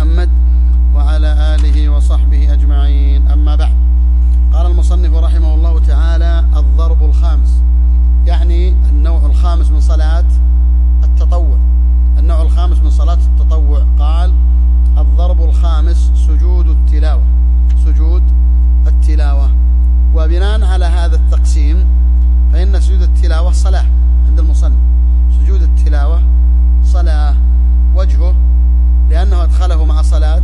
محمد وعلى آله وصحبه أجمعين. أما بعد، قال المصنف رحمه الله تعالى: الضرب الخامس، يعني النوع الخامس من صلاة التطوع. النوع الخامس من صلاة التطوع قال: الضرب الخامس سجود التلاوة. سجود التلاوة. وبناء على هذا التقسيم فإن سجود التلاوة صلاة عند المصنف. سجود التلاوة صلاة. وجهه لأنه أدخله مع صلاة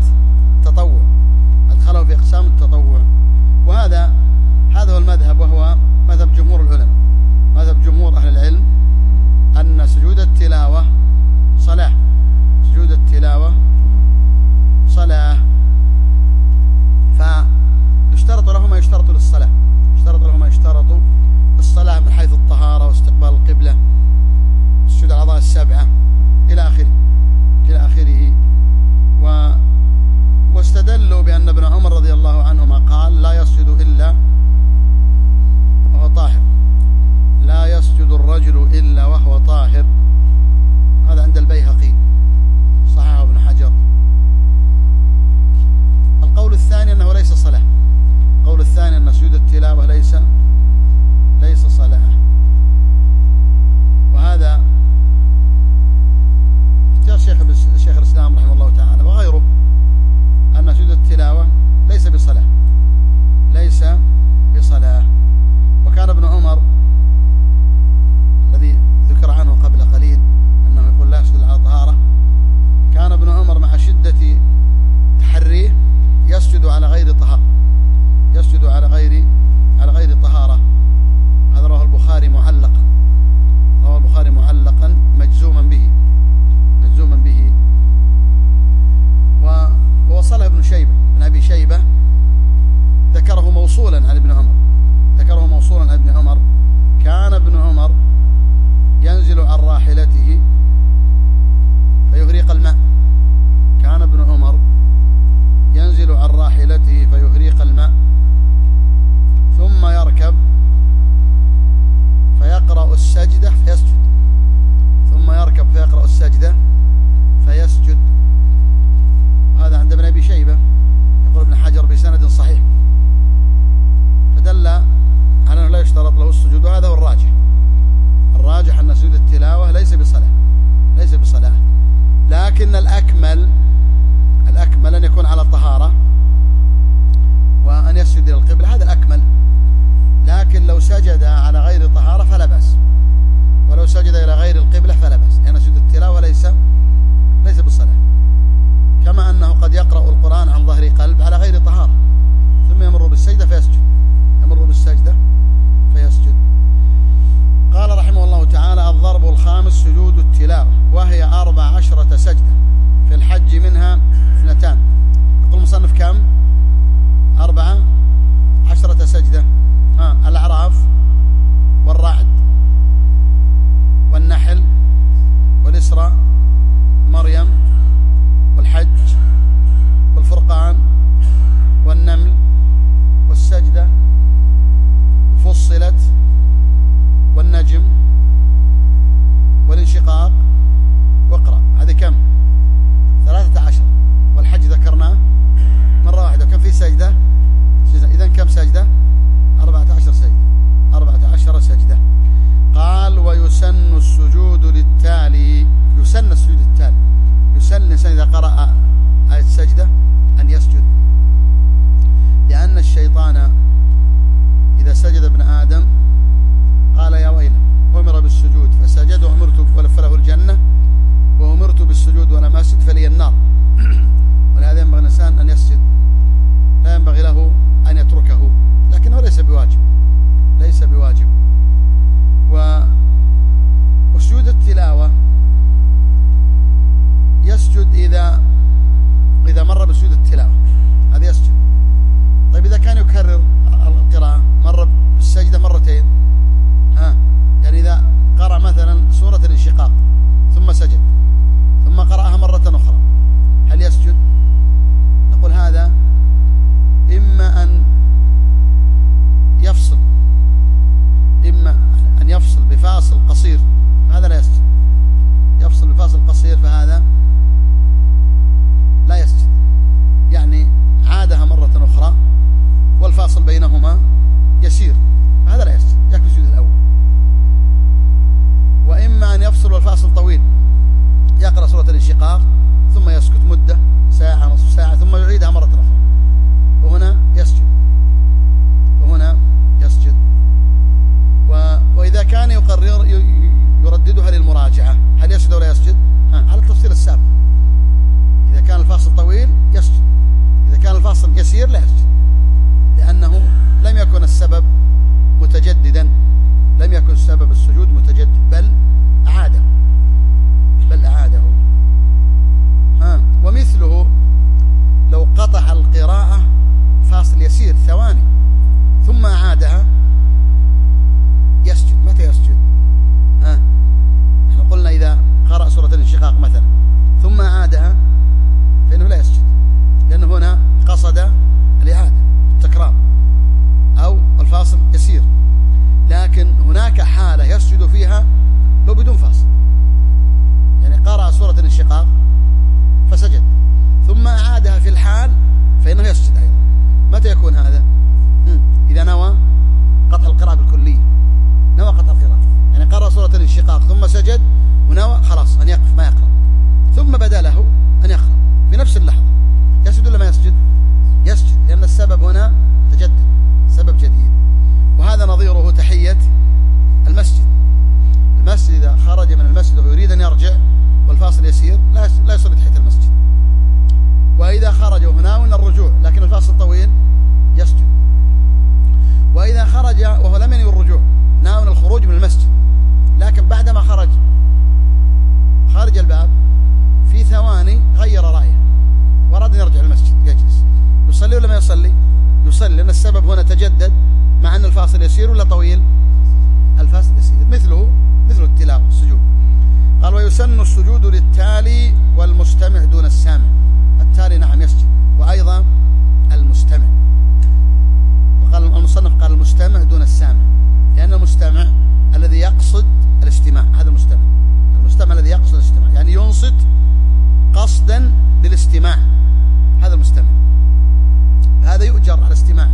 الخروج من المسجد، لكن بعدما خرج خارج الباب في ثواني غير رأيه وأراد أن يرجع المسجد يجلس، يصلي ولا ما يصلي؟ يصلي، لأن السبب هنا تجدد مع أن الفاصل يسير ولا طويل؟ الفاصل يسير، مثل التلاوة السجود. قال ويسن السجود للتالي والمستمع دون السامع. التالي نعم يسجد، وأيضا المستمع. وقال المصنف قال المستمع دون السامع، لأن المستمع الذي يقصد الاستماع، هذا المستمع الذي يقصد الاستماع، يعني ينصت قصدا للاستماع، هذا المستمع، هذا يؤجر على استماع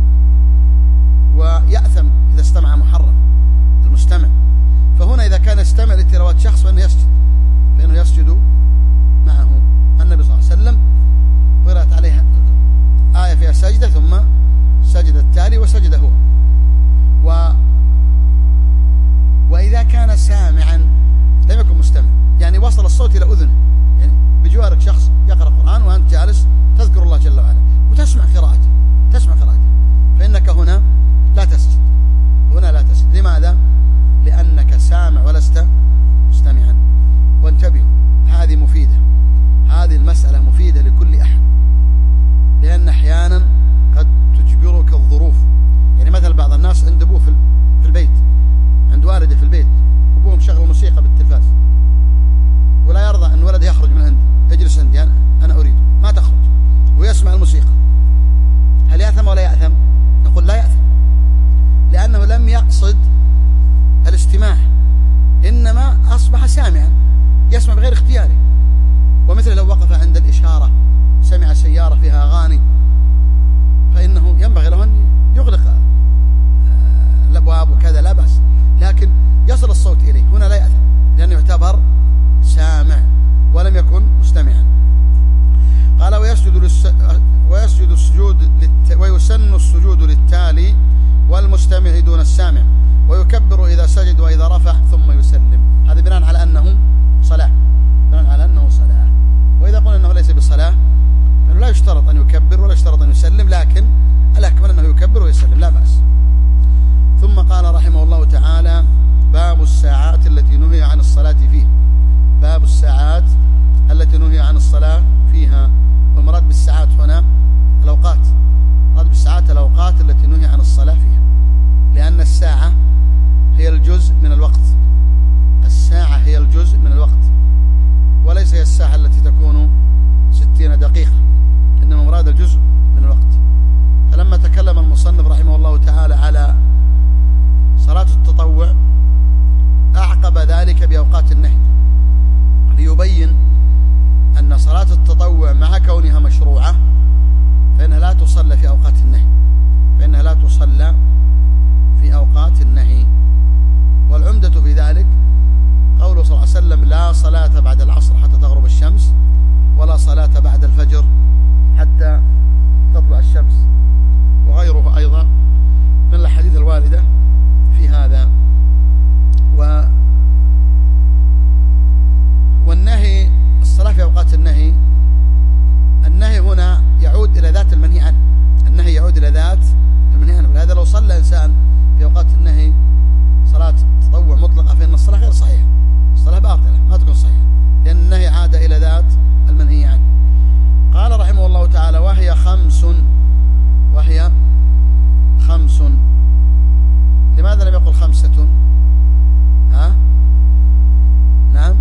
ويأثم إذا استمع محرم المستمع. فهنا إذا كان يستمع لتلاوة شخص فإنه يسجد معه. النبي صلى الله عليه وسلم قرأت عليه آية فيها سجدة ثم سجد التالي وسجد هو. وإذا كان سامعا لم يكن مستمع، يعني وصل الصوت إلى أذنه، يعني بجوارك شخص يقرأ القرآن وأنت جالس تذكر الله جل وعلا وتسمع قراءته، فإنك هنا لا تسجد، لماذا؟ لأنك سامع ولست مستمعا. وانتبهوا، هذه مفيدة، هذه المسألة مفيدة لكل أحد، لأن أحيانا قد تجبرك الظروف. يعني مثلا بعض الناس عند أبوه في البيت، عند والده في البيت، أبوه مشغل موسيقى بالتلفاز ولا يرضى أن ولده يخرج من عنده، يجلس عندي أنا أريد، ما تخرج، ويسمع الموسيقى. هل يأثم ولا يأثم؟ نقول لا يأثم، لأنه لم يقصد الاستماع، إنما أصبح سامعا يسمع بغير اختياره. ومثل لو وقف عند الإشارة سمع سيارة فيها أغاني فإنه ينبغي له أن يغلق الأبواب وكذا، لا بأس، لكن يصل الصوت إليه، هنا لا يأثم لأنه يعتبر سامع ولم يكن مستمعا. قال ويسن السجود للتالي والمستمع دون السامع، ويكبر إذا سجد وإذا رفع ثم يسلم. هذا بناء على أنه صلاة، وإذا قلنا أنه ليس بصلاة فإنه لا يشترط أن يكبر ولا يشترط أن يسلم، لكن الأكمل أنه يكبر ويسلم، لا بأس. ثم قال رحمه الله تعالى باب الساعات التي نهي عن الصلاة فيها. باب الساعات التي نهي عن الصلاة فيها، والمراد بالساعات هنا الأوقات، المراد بالساعات الأوقات التي نهي عن الصلاة فيها، لأن الساعة هي الجزء من الوقت، الساعة هي الجزء من الوقت، وليس هي الساعة التي تكون 60 دقيقة، إنما مراد الجزء من الوقت. فلما تكلم المصنف رحمه الله تعالى على صلاة التطوع أعقب ذلك بأوقات النهي، ليبين أن صلاة التطوع مع كونها مشروعة فإنها لا تصلى في أوقات النهي، والعمدة في ذلك قوله صلى الله عليه وسلم لا صلاة بعد العصر حتى تغرب الشمس، ولا صلاة بعد الفجر حتى تطلع الشمس، وغيره أيضا من الأحاديث الواردة في هذا. والنهي الصلاة في أوقات النهي هنا يعود إلى ذات المنهي عنه، ولهذا لو صلى إنسان في أوقات النهي صلاة تطوع مطلقة فإن الصلاة غير صحيحة، الصلاة باطلة ما تكون صحيحة، لأن النهي عاد إلى ذات المنهي عنه. قال رحمه الله تعالى وهي خمس. لماذا لم يقل 5؟ نعم،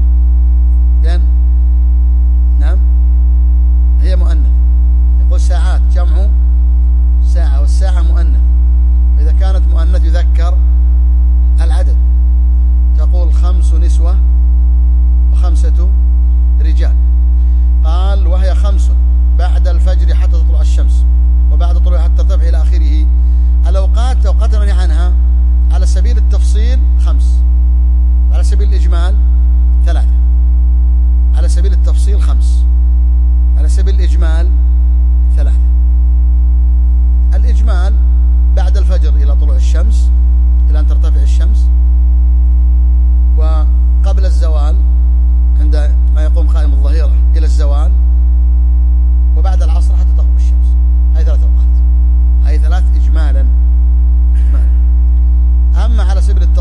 نعم، هي مؤنث، يقول ساعات جمع ساعة، والساعة مؤنث، وإذا كانت مؤنث يذكر العدد، تقول 5 نسوة و5 رجال. قال وهي 5 بعد الفجر حتى تطلع الشمس، وبعد طلوعها حتى ترتفع إلى آخره. الأوقات المنهي عنها على سبيل التفصيل 5، على سبيل الإجمال 3، على سبيل التفصيل 5، على سبيل الإجمال 3. الإجمال بعد الفجر إلى طلوع الشمس، إلى أن ترتفع الشمس، وقبل الزوال عند ما يقوم قائم الظهيرة إلى الزوال، وبعد العصر حتى تغرب الشمس. هذه 3 أوقات، هذه 3 إجمالا. أما على سبيل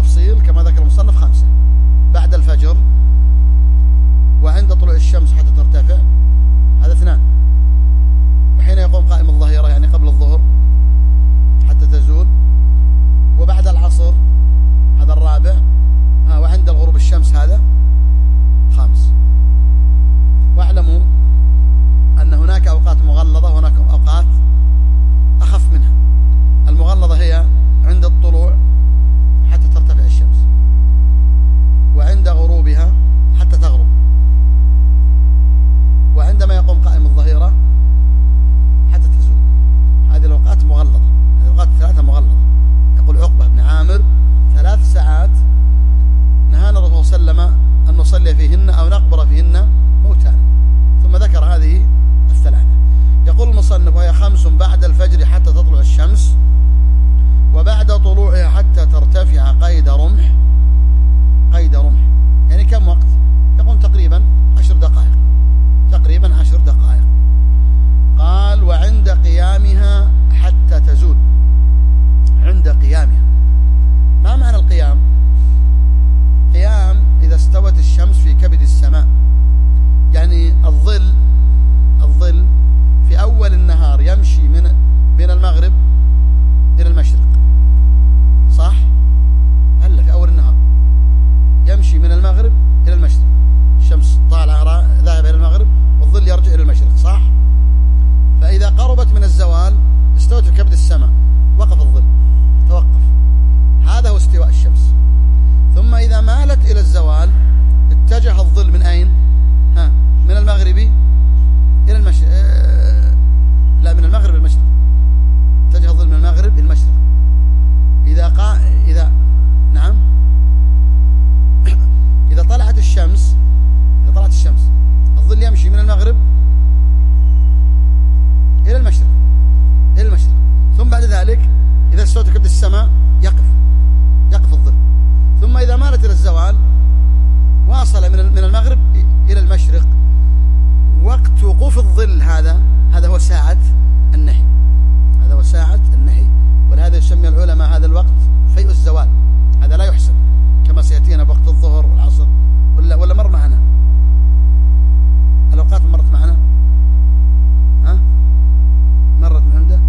هذا هو ساعة النهي، هذا هو ساعة النهي. ولهذا يسمي العلماء هذا الوقت فيء الزوال. هذا لا يحسب كما سيأتينا بوقت الظهر والعصر. ولا مر معنا الأوقات؟ مرت معنا، ها مرت من عنده.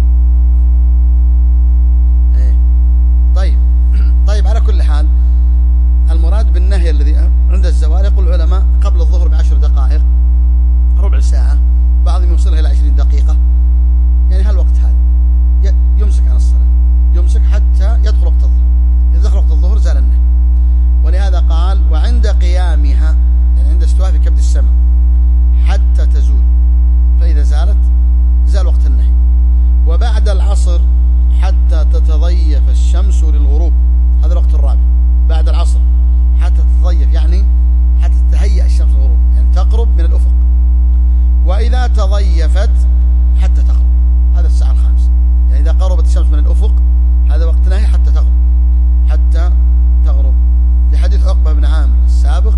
ايه طيب على كل حال المراد بالنهي الذي عند الزوال يقول العلماء قبل الظهر ب10 دقائق، ربع ساعة، بعضهم يوصلها إلى 20 دقيقة. يعني هالوقت هذا يمسك عن الصلاة، يمسك حتى يدخل وقت الظهر. إذا دخل وقت الظهر زال النهي. ولهذا قال وعند قيامها، يعني عند استواء في كبد السماء، حتى تزول، فإذا زالت زال وقت النهي. وبعد العصر حتى تتضيف الشمس للغروب، هذا الوقت الرابع بعد العصر، حتى تتضيف يعني حتى تتهيأ الشمس للغروب، يعني تقرب من الأفق. وإذا تضيفت حتى تغرب، هذا الساعة الخامسة. يعني إذا قربت الشمس من الأفق هذا وقت نهي حتى تغرب، حتى تغرب. في حديث عقبة بن عامر السابق.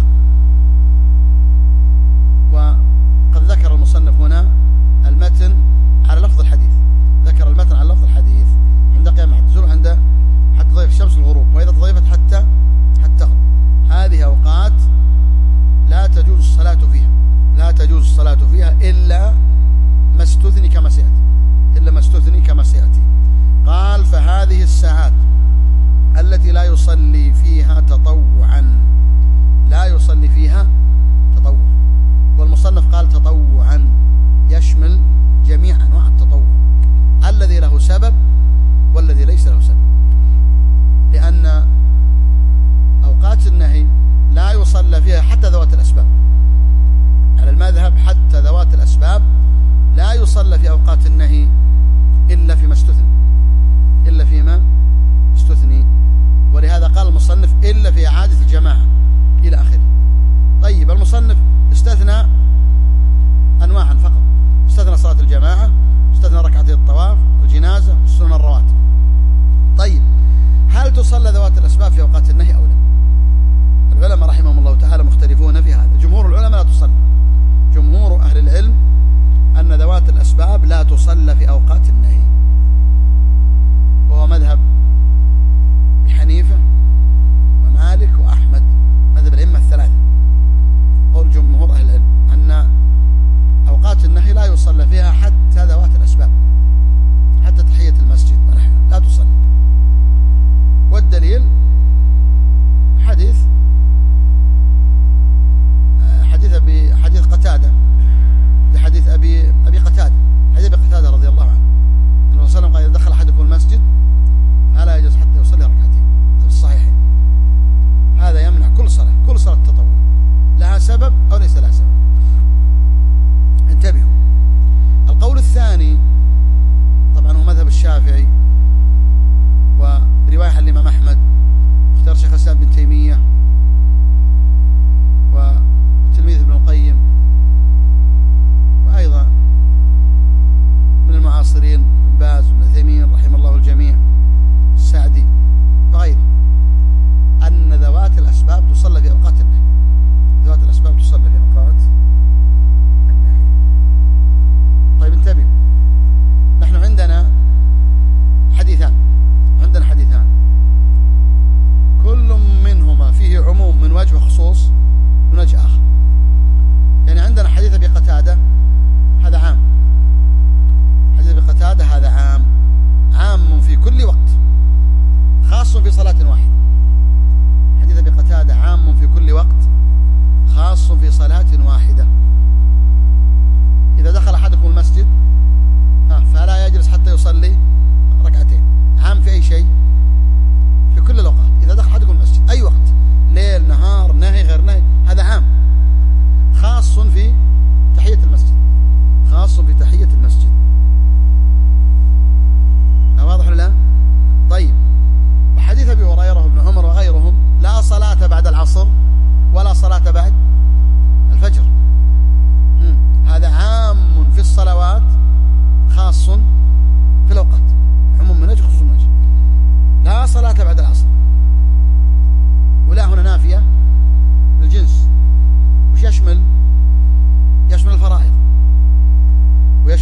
وقد ذكر المصنف هنا المتن على لفظ الحديث، ذكر المتن على لفظ الحديث عند قيام حتى تزول، عند حتى تضيف الشمس الغروب، وإذا تضيفت حتى تغرب. هذه أوقات لا تجوز الصلاة فيها، لا تجوز الصلاة فيها إلا ما استثني كما سيأتي، إلا ما استثني كما سيأتي. قال فهذه الساعات التي لا يصلي فيها تطوعا، لا يصلي فيها تطوع. والمصنف قال تطوعا يشمل جميع أنواع التطوع، الذي له سبب والذي ليس له سبب. لأن أوقات النهي لا يصلى فيها حتى ذوات الأسباب، على المذهب حتى ذوات الأسباب لا يصلى في أوقات النهي إلا فيما استثني، إلا فيما استثني. ولهذا قال المصنف إلا في إعادة الجماعة إلى آخره. طيب المصنف استثنى أنواعا فقط، استثنى صلاة الجماعة، استثنى ركعتي الطواف والجنازة والسنن الرواتب. طيب هل تصلى ذوات الأسباب في أوقات النهي أو لا؟ العلماء رحمهم الله تعالى مختلفون في هذا. جمهور العلماء لا تصلى، جمهور أهل العلم أن ذوات الأسباب لا تصلى في أوقات النهي، وهو مذهب حنيفة ومالك وأحمد، مذهب الأئمة الثلاثة. قول جمهور أهل العلم أن أوقات النهي لا يصلى فيها حتى ذوات الأسباب، حتى تحية المسجد ونحوها لا تصلى. والدليل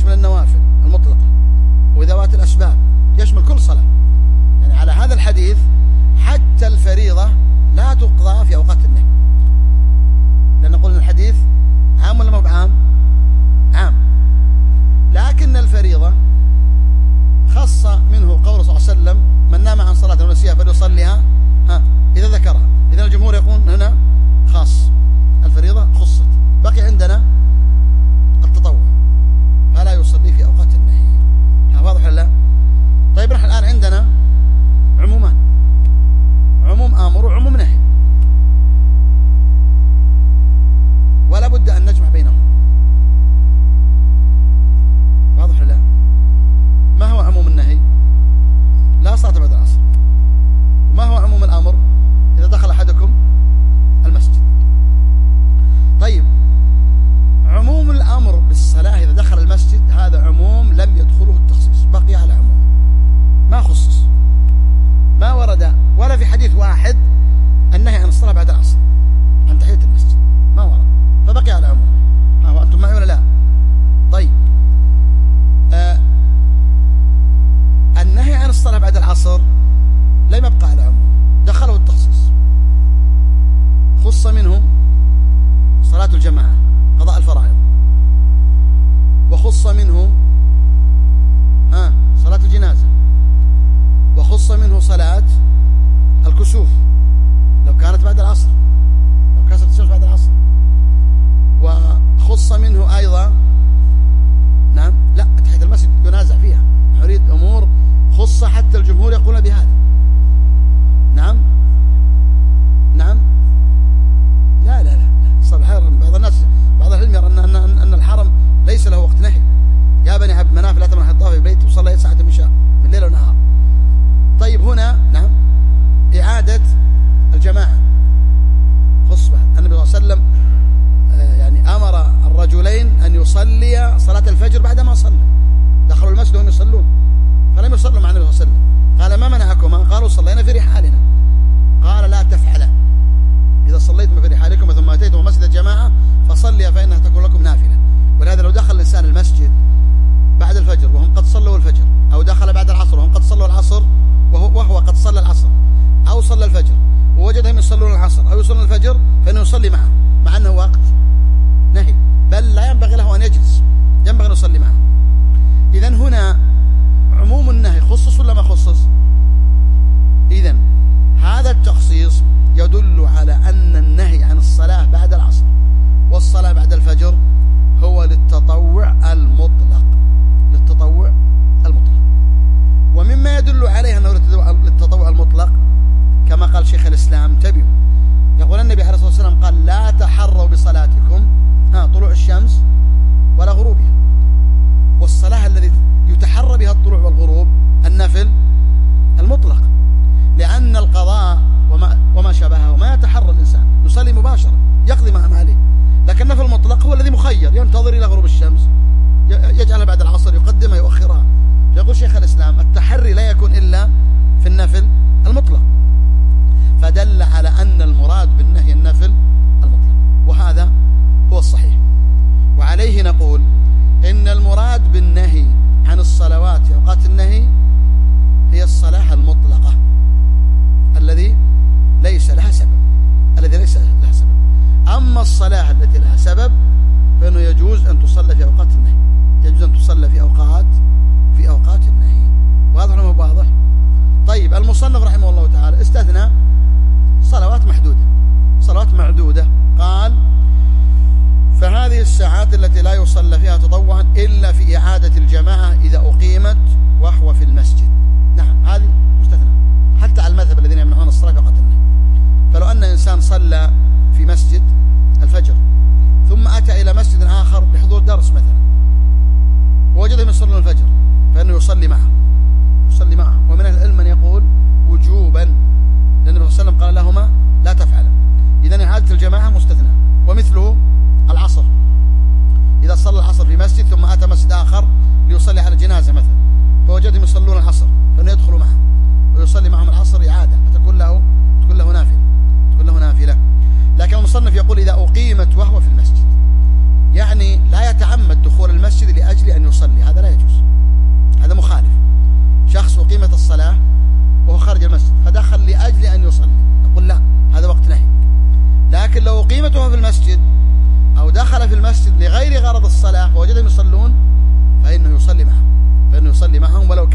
يشمل النوافل المطلقة وذوات الأسباب، يشمل كل صلاة. يعني على هذا الحديث حتى الفريضة لا تقضى في أوقات النهي، لأن قلنا الحديث عام ولا مو بعام؟ عام. لكن الفريضة خص منه قول صلى الله عليه وسلم: من نام عن صلاة ونسيها فليصليها إذا ذكرها. إذن الجمهور يقول هنا خاص، الفريضة خصت. بقي عندنا التطوع فلا يصلي في أوقات النهي. واضح ولا لا؟ طيب نحن الآن عندنا عمومان، عموم آمر وعموم نهي، ولا بد أن نجمع بينهم. واضح ولا لا؟ ما هو عموم النهي؟ لا صلاة بعد العصر. وما هو عموم الأمر؟ إذا دخل أحدكم المسجد. طيب عموم الأمر بالصلاة إذا دخل المسجد هذا عموم لم يدخله التخصيص، بقي على عموم ما خصص، ما ورد ولا في حديث واحد النهي عن الصلاة بعد العصر عن تحية المسجد، ما ورد، فبقي على عموم. أنتم معي ولا لا؟ طيب النهي عن الصلاة بعد العصر لم يبقى على عموم، دخله التخصيص. خص منه صلاة الجماعة قضاء الفرائض، وخص منه صلاة الجنازة، وخص منه صلاة الكسوف لو كانت بعد العصر، لو كسرت الشمس بعد العصر. وخص منه أيضا لا تحية المسجد ينازع فيها، نريد أمور خص حتى الجمهور يقولون بهذا. نعم لا صباح بعض الناس بعض العلم يرى أن الحرم ليس له وقت نهي. يا بني عبد مناف لا تمنح الطواف في البيت وصلى ساعة من شاء من ليل ونهار. طيب هنا إعادة الجماعة خص بعد. النبي صلى الله عليه وسلم يعني أمر الرجلين أن يصلي صلاة الفجر بعدما صلى، دخلوا المسجد وهم يصلون فلم يصلوا مع النبي صلى الله عليه وسلم. قال: ما منعكما؟ قالوا: صلينا في رحالنا. قال: لا تفعلا، إذا صليتم في رحالكم ثم أتيتم مسجد الجماعة فصليا فإنها تكون لكم نافلة. ولهذا لو دخل الإنسان المسجد بعد الفجر وهم قد صلوا الفجر، أو دخل بعد العصر وهم قد صلوا العصر وهو قد صلى العصر أو صلى الفجر، ووجدهم يصلون العصر أو يصلون الفجر، فإنه يصلي معهم مع أنه وقت نهي، بل لا ينبغي له أن يجلس، ينبغي أن يصلي معهم. إذن هنا عموم النهي خصص ولا ما خصص؟ إذن هذا التخصيص يدل على أن النهي عن الصلاة بعد العصر والصلاة بعد الفجر هو للتطوع المطلق، للتطوع المطلق. ومما يدل عليه أنه للتطوع المطلق كما قال شيخ الإسلام، انتبهوا، يقول النبي عليه الصلاة والسلام قال: لا تحروا بصلاتكم طلوع الشمس ولا غروبها. والصلاة الذي يتحرى بها الطلوع والغروب النفل المطلق، لأن القضاء وما شابهه ما يتحرى الإنسان، يصلي مباشرة يقضي ما عليه. لكن النفل المطلق هو الذي مخير، ينتظر إلى غروب الشمس، يجعلها بعد العصر، يقدمها يؤخرها. يقول شيخ الإسلام: التحري لا يكون إلا في النفل المطلق، فدل على أن المراد بالنهي النفل المطلق، وهذا هو الصحيح. وعليه نقول إن المراد بالنهي عن الصلوات في أوقات النهي هي الصلاة المطلقة الذي ليس لها سبب، أما الصلاة التي لها سبب فإنه يجوز أن تصلى في أوقات النهي، يجوز أن تصلى في أوقات النهي. واضح ولا مو واضح؟ طيب المصنف رحمه الله تعالى استثنى صلوات معدودة، قال: فهذه الساعات التي لا يصلى فيها تطوعا إلا في إعادة الجماعة إذا أقيمت وهو في المسجد. نعم هذه مستثنى حتى على المذهب الذين يمنعون الصلاة في وقت النهي. فلو أن إنسان صلى في مسجد الفجر ثم أتى إلى مسجد آخر بحضور درس مثلا ووجدهم يصلون الفجر فإنه يصلي معهم. ومن أهل العلم من يقول وجوبا، لأن النبي صلى الله عليه وسلم قال لهما: لا تفعلا. إذن إعادة الجماعة مستثنى. ومثله العصر، إذا صلى العصر في مسجد ثم أتى مسجد آخر ليصلي على الجنازة مثلا فوجدهم يصلون العصر فإنه يدخل معهم ويصلي معهم العصر إعادة، فتكون له نافلة. لكن المصنف يقول: إذا أقيمت وهو في المسجد، يعني لا يتعمد دخول المسجد لأجل أن يصلي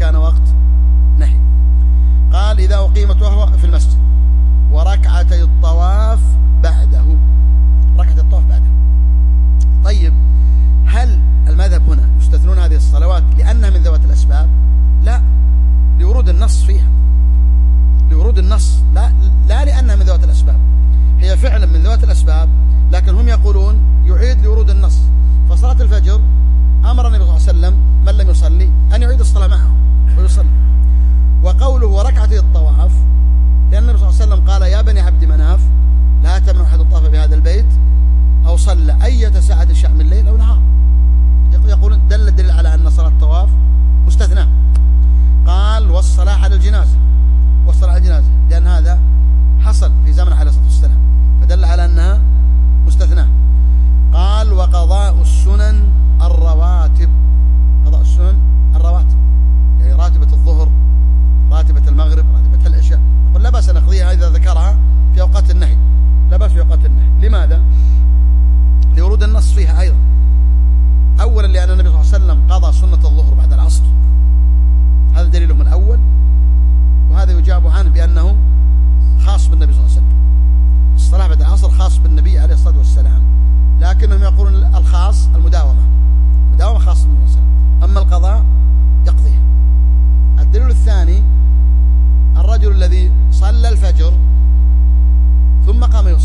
كان وقت نهي. قال إذا أقيمت وهو في المسجد وركعتي الطواف بعده، ركعة الطواف بعده. طيب هل المذهب هنا يستثنون هذه الصلوات لأنها من ذوات الأسباب؟ لا، لورود النص فيها، لورود النص، لا لأنها من ذوات الأسباب. هي فعلا من ذوات الأسباب، لكن هم يقولون يعيد لورود النص. فصلاة الفجر أمر النبي صلى الله عليه وسلم من لم يصلي أن يعيد الصلاة معه ويصلي. وقوله وركعتي الطواف لأن النبي صلى الله عليه وسلم قال يا بني عبد مناف لا تمنعوا أحد الطواف بهذا البيت أو صلى أية ساعة شاء من الليل أو نهار. يقولون دل الدليل على أن صلاة الطواف مستثنى. قال والصلاة على الجنازة، والصلاة على الجنازة لأن هذا حصل في زمن عليه الصلاة والسلام، فدل على أنها مستثنى. قال وقضاء السنن الرواتب، قضاء السنن الرواتب يعني راتبة الظهر، راتبة المغرب، راتبة العشاء، يقول لا بأس أن نقضيها إذا ذكرها في أوقات النهي، لا بأس في أوقات النهي. لماذا؟ لورود النص فيها أيضا. أولا لأن النبي صلى الله عليه وسلم قضى سنة الظهر بعد العصر، هذا دليلهم الأول، وهذا يجاب عنه بأنه خاص بالنبي صلى الله عليه وسلم. الصلاة بعد العصر خاص بالنبي عليه الصلاة والسلام، لكنهم يقولون الخاص المداومة خاص بالنبي صلى الله عليه وسلم، أما القضاء يقضيها. الدليل الثاني الرجل الذي صلى الفجر ثم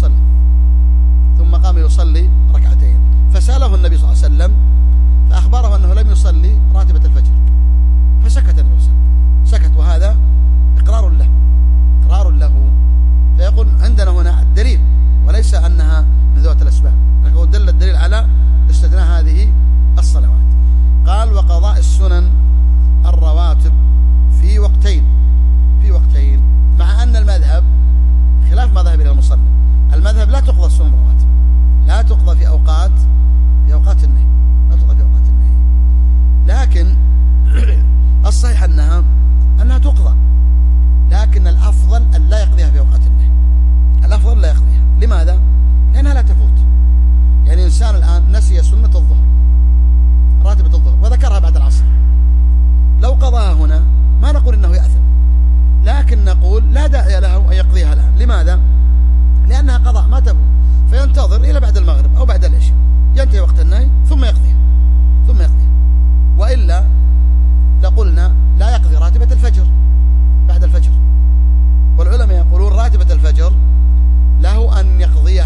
قام يصلي ركعتين، فسأله النبي صلى الله عليه وسلم فأخبره أنه لم يصلي راتبة الفجر، فسكت النبي صلى الله عليه وسلم، سكت، وهذا إقرار له. فيقول عندنا هنا الدليل وليس أنها من ذوات الأسباب، لكن دل الدليل على استثناء هذه الصلوات. قال وقضاء السنن الرواتب في وقتين، مع أن المذهب خلاف ما ذهب إلى المصنف. المذهب لا تقضى السنن الرواتب، لا تقضى في أوقات النهي، لكن الصحيح أنها تقضى، لكن الأفضل أن لا يقضيها في أوقات النهي. الأفضل لا يقضيها. لماذا؟ لأنها لا تفوت. يعني إنسان الآن نسي سنة الظهر، راتبة الظهر، وذكرها بعد العصر، لو قضاها هنا ما نقول إنه يأثم، لكن نقول لا داعي له أن يقضيها الآن. لماذا؟ لأنها قضاء ما تفوت، فينتظر إلى بعد المغرب أو بعد العشاء، ينتهي وقت النهي ثم يقضيها. وإلا لقلنا لا يقضي راتبة الفجر بعد الفجر. والعلماء يقولون راتبة الفجر له أن يقضيها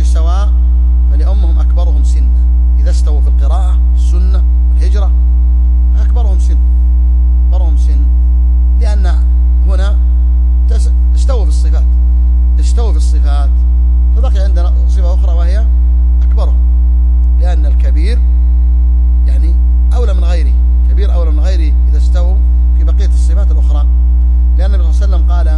السواء فليؤمهم أكبرهم سنا. إذا استووا في القراءة السنة والهجرة أكبرهم سن، أكبرهم سن، لأن هنا استووا في الصفات، فبقي عندنا صفة أخرى وهي أكبرهم، لأن الكبير يعني أولى من غيره، كبير أولى من غيره إذا استووا في بقية الصفات الأخرى. لأن النبي صلى الله عليه وسلم قال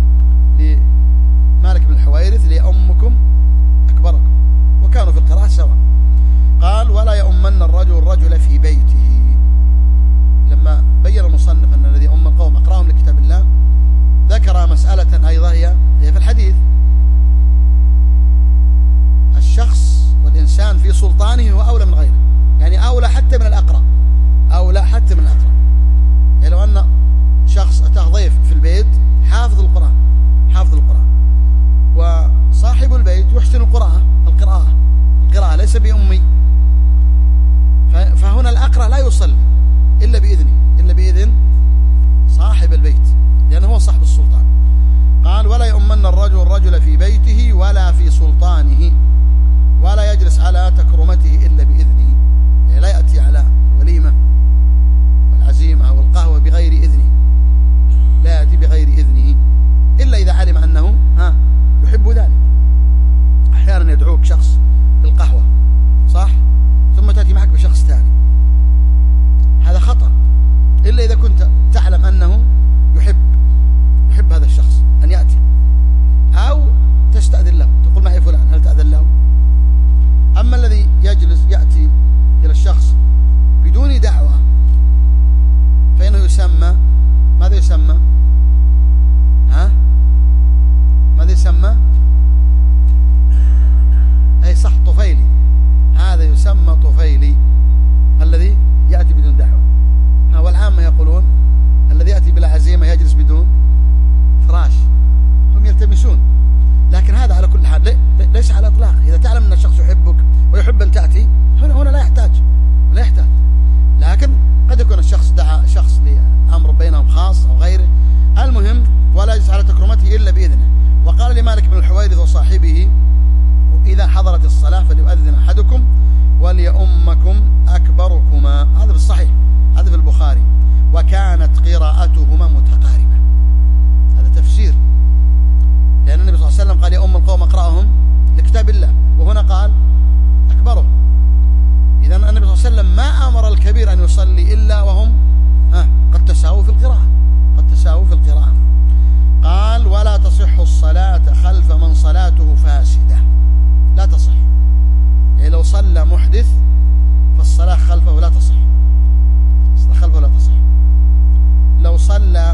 لمالك بن الحويرث ليؤمكم أكبركم، وكانوا في القراءة سواء. قال ولا يؤمن الرجل في بيته. لما بين المصنف أن الذي أم القوم أقرأهم لكتاب الله ذكر مسألة أيضا هي في الحديث، الشخص والإنسان في سلطانه هو أولى من غيره، يعني أولى حتى من الأقرأ، أولى حتى من الأقرأ. يعني لو أن شخص أتاه ضيف في البيت حافظ القرآن وصاحب البيت يحسن القراءة ليس بأمي، فهنا الأقرأ لا يصلي إلا بإذن صاحب البيت، لأنه هو صاحب السلطان. قال ولا يؤمن الرجل في بيته ولا في سلطانه، ولا يجلس على تكرمته إلا بإذنه، يعني لا يأتي على الوليمة والعزيمة أو القهوة بغير إذنه، لا يأتي بغير إذنه إلا إذا علم أنه يحب ذلك. أحيانا يدعوك شخص بالقهوة صح، ثم تأتي معك بشخص ثاني، هذا خطأ، إلا إذا كنت تعلم أنه يحب هذا الشخص أن يأتي، أو تستأذن له تقول معي فلان هل تأذن له. أما الذي يأتي إلى الشخص بدون دعوة فإنه يسمى ماذا يسمى؟ ماذا يسمى؟ أي صح، طفيلي، هذا يسمى طفيلي الذي يأتي بدون دعوة. والعامة يقولون الذي يأتي بلا عزيمة يجلس بدون فراش، هم يلتمسون، لكن هذا على كل حال ليس على الإطلاق. إذا تعلم أن الشخص يحبك ويحب أن تأتي هنا لا يحتاج، لكن قد يكون الشخص دعا شخص لأمر بينهم خاص أو غيره. المهم ولا يجلس على تكرمته إلا بإذنه. وقال لمالك بن الحويرث وصاحبه إذا حضرت الصلاة فليؤذن أحدكم وليؤمكم أكبركما، هذا في الصحيح، هذا في البخاري. وكانت قراءتهما متقاربة، هذا تفسير، لأن النبي صلى الله عليه وسلم قال يؤم القوم أقرأهم لكتاب الله، وهنا قال أكبرهم. إذا النبي صلى الله عليه وسلم ما أمر الكبير أن يصلي إلا وهم قد تساووا في القراءة. قال ولا تصح الصلاة خلف من صلاته فاسدة، لا تصح، يعني لو صلى محدث فالصلاة خلفه لا تصح، لو صلى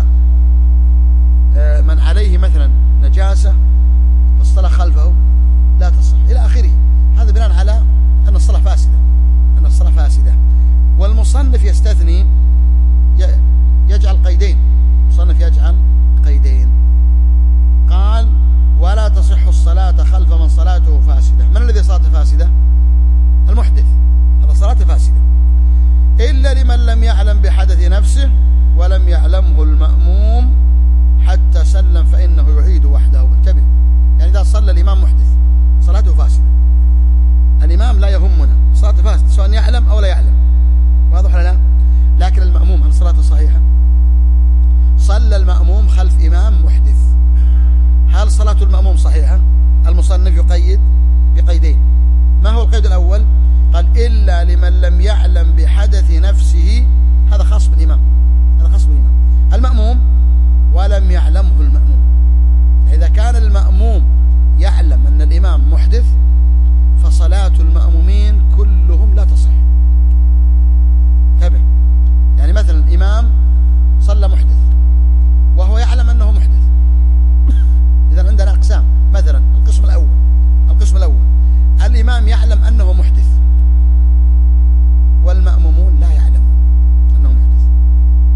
من عليه مثلا نجاسة فالصلاة خلفه لا تصح إلى آخره. هذا بناء على أن الصلاة فاسدة. والمصنف يستثني، يجعل قيدين، المصنف يجعل قيدين. قال ولا تصح الصلاة خلف من صلاته فاسدة. من الذي صلاته فاسدة؟ المحدث، هذا صلاته فاسدة، إلا لمن لم يعلم بحدث نفسه ولم يعلمه المأموم حتى سلم فإنه يعيد وحده. انتبه، يعني إذا صلى الإمام محدث صلاته فاسدة، الإمام لا يهمنا، صلاته فاسدة سواء يعلم أو لا يعلم، واضح ولا لا؟ لكن المأموم هل صلاته صحيحة؟ صلى المأموم خلف إمام محدث، هل صلاة المأموم صحيحة؟ المصنف يقيد بقيدين. ما هو القيد الأول؟ قال إلا لمن لم يعلم بحدث نفسه، هذا خاص بالإمام، المأموم ولم يعلمه المأموم. إذا كان المأموم يعلم أن الإمام محدث فصلاة المأمومين كلهم لا تصح. انتبه، يعني مثلا الإمام صلى محدث وهو يعلم أنه محدث، إذا عندنا أقسام. مثلا القسم الأول الإمام يعلم أنه محدث والمأمومون لا يعلمون أنه محدث،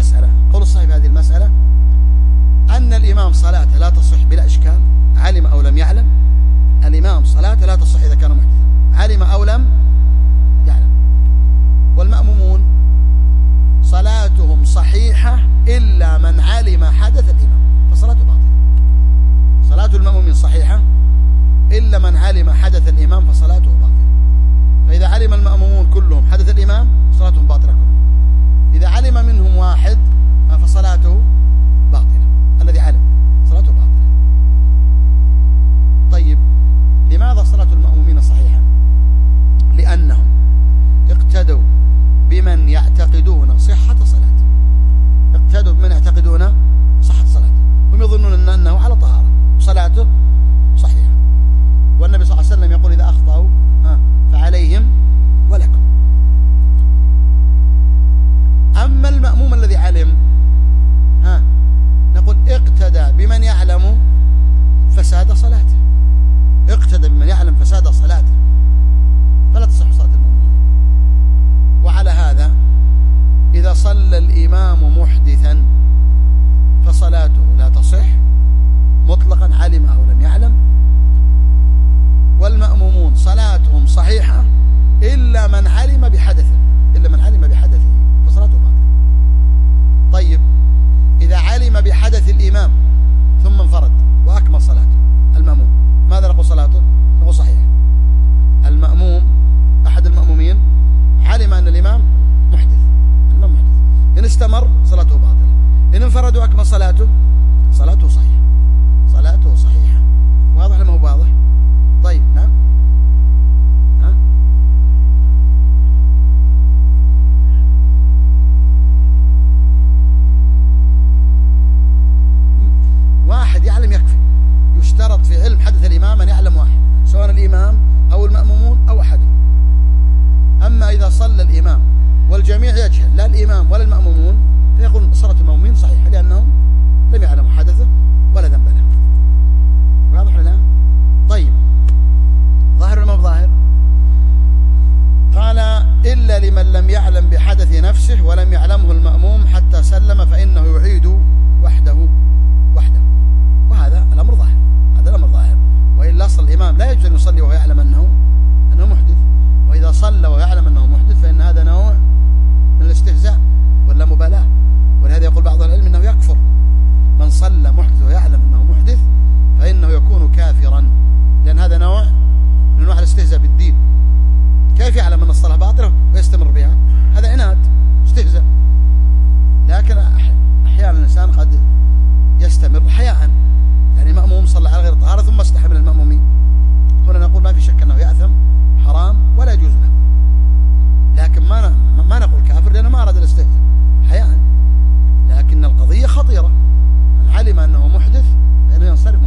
المسألة، قول الصحيح في هذه المسألة أن الإمام صلاته لا تصح بلا إشكال، علم أو لم يعلم. الإمام صلاته لا تصح إذا كان محدثا، علم أو لم يعلم. والمأمومون صلاتهم صحيحة إلا من علم حدث الإمام فصلاته باطلة. صلاة المأمومين صحيحة إلا من علم حدث الإمام فصلاته باطلة. فإذا علم المأمومون كلهم حدث الإمام صلاتهم باطلة كلهم. إذا علم منهم واحد فصلاته باطلة، الذي علم صلاته باطلة. طيب لماذا صلاة المأمومين صحيحة؟ لأنهم اقتدوا بمن يعتقدون صحة صلاته، اقتدوا بمن يعتقدون صحة صلاته، هم يظنون أنه على طهارة وصلاته صحيحة. والنبي صلى الله عليه وسلم يقول إذا أخطأوا فعليهم ولكم. أما المأموم الذي علم نقول اقتدى بمن يعلم فساد صلاته، اقتدى بمن يعلم فساد صلاته، فلا تصح صلاة المأمومين. وعلى هذا إذا صلى الإمام محدثا فصلاته لا تصح مطلقا علم أو لم يعلم. والمأمومون صلاتهم صحيحة إلا من علم بحدثه، إلا من علم بحدثه فصلاته باطلة. طيب إذا علم بحدث الإمام ثم انفرد وأكمل صلاته المأموم، ماذا نقول صلاته؟ نقول صحيحة. المأموم أحد المأمومين علم أن الإمام محدث، الإمام محدث، إن استمر صلاته باطلة، إن انفرد وأكمل صلاته صلاته صحيحة، صلاته صحيحة. واضح ولا ما هو واضح؟ طيب نعم. واحد يعلم يكفي، يشترط في علم حدث الإمام أن يعلم واحد، سواء الإمام أو المأمومون أو أحدهم. أما إذا صلى الإمام والجميع يجهل، لا الإمام ولا المأمومون، فيقول صلاة المأمومين صحيحة لأنهم لم يعلموا حدثه ولا ذنب له. واضح ولا لا؟ طيب ظاهر ولا ما ظاهر؟ قال إلا لمن لم يعلم بحدث نفسه ولم يعلمه المأموم حتى سلم فإنه يعيد وحده. وهذا الأمر ظاهر، هذا الأمر ظاهر. وإلا أصل الإمام لا يجوز أن يصلي وهو يعلم أنه محدث، وإذا صلى ويعلم أنه محدث فإن هذا نوع من الاستهزاء ولا مبالاة. ولهذا يقول بعض العلم أنه يكفر من صلى محدث ويعلم أنه محدث، فإنه يكون كافرا، لأن هذا نوع من أنواع الاستهزاء بالدين. كيف يعلم أن الصلاة باطلة ويستمر بها؟ هذا عناد، استهزاء. لكن أحيانا الإنسان قد يستمر حياء، يعني مأموم صلى على غير طهارة ثم استحمل المأمومين، هنا نقول ما في شك أنه يأثم حرام ولا يجوز له، لكن ما نقول كافر لأنه ما أراد الاستهزاء حياء. لكن القضية خطيرة، من علم أنه محدث فإنه ينصرف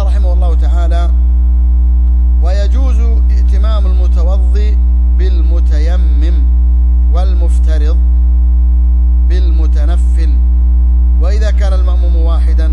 قال رحمه الله تعالى: ويجوز ائتمام المتوضي بالمتيمم والمفترض بالمتنفل، وإذا كان المأموم واحدا